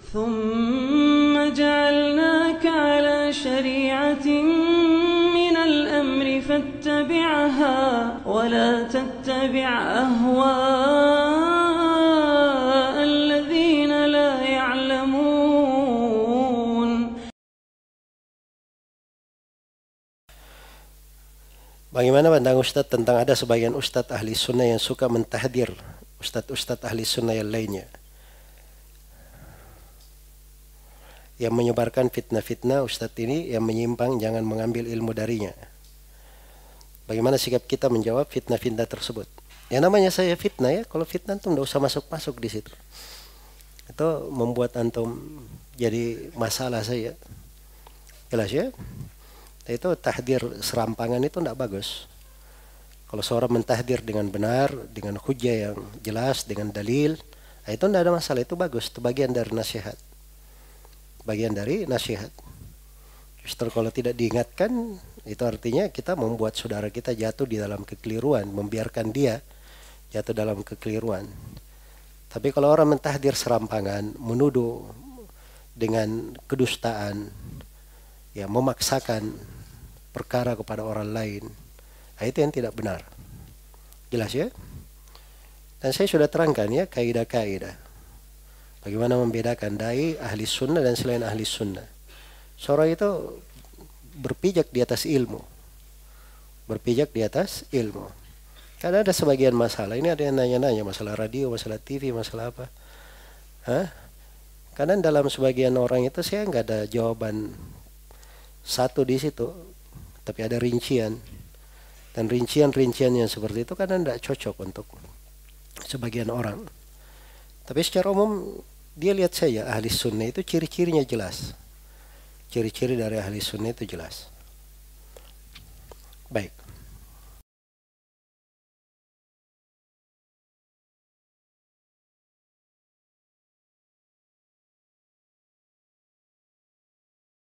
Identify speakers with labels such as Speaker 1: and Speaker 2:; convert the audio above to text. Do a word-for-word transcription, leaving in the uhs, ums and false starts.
Speaker 1: ثم جعلناك على شريعة من الأمر فاتبعها ولا تتبع أهواء الذين لا يعلمون.
Speaker 2: Bagaimana pandang Ustadz tentang ada sebagian Ustadz ahli sunnah yang suka mentahdir Ustadz-Ustadz ahli sunnah yang lainnya, yang menyebarkan fitnah-fitnah Ustadz ini yang menyimpang, jangan mengambil ilmu darinya. Bagaimana sikap kita menjawab fitnah-fitnah tersebut? Ya namanya saya fitnah ya, kalau fitnah tuh nggak usah masuk-masuk di situ. Itu membuat antum jadi masalah saya. Jelas ya? Itu tahdir serampangan itu tidak bagus. Kalau seorang mentahdir dengan benar, dengan hujah yang jelas, dengan dalil, itu tidak ada masalah, itu bagus, itu bagian dari nasihat. Bagian dari nasihat. Justru kalau tidak diingatkan, itu artinya kita membuat saudara kita jatuh di dalam kekeliruan, membiarkan dia jatuh dalam kekeliruan. Tapi kalau orang mentahdir serampangan, menuduh dengan kedustaan, ya memaksakan perkara kepada orang lain, nah, itu yang tidak benar. Jelas ya? Dan saya sudah terangkan ya kaidah-kaidah. Bagaimana membedakan dai ahli sunnah dan selain ahli sunnah. Seorang itu berpijak di atas ilmu. Berpijak di atas ilmu. Karena ada sebagian masalah. Ini ada yang nanya-nanya masalah radio, masalah T V, masalah apa. Hah? Karena dalam sebagian orang itu saya nggak ada jawaban satu di situ. Tapi ada rincian. Dan rincian-rincian yang seperti itu kadang tidak cocok untuk sebagian orang. Tapi secara umum dia lihat saya ahli sunnah itu ciri-cirinya jelas. Ciri-ciri dari ahli sunnah itu jelas. Baik.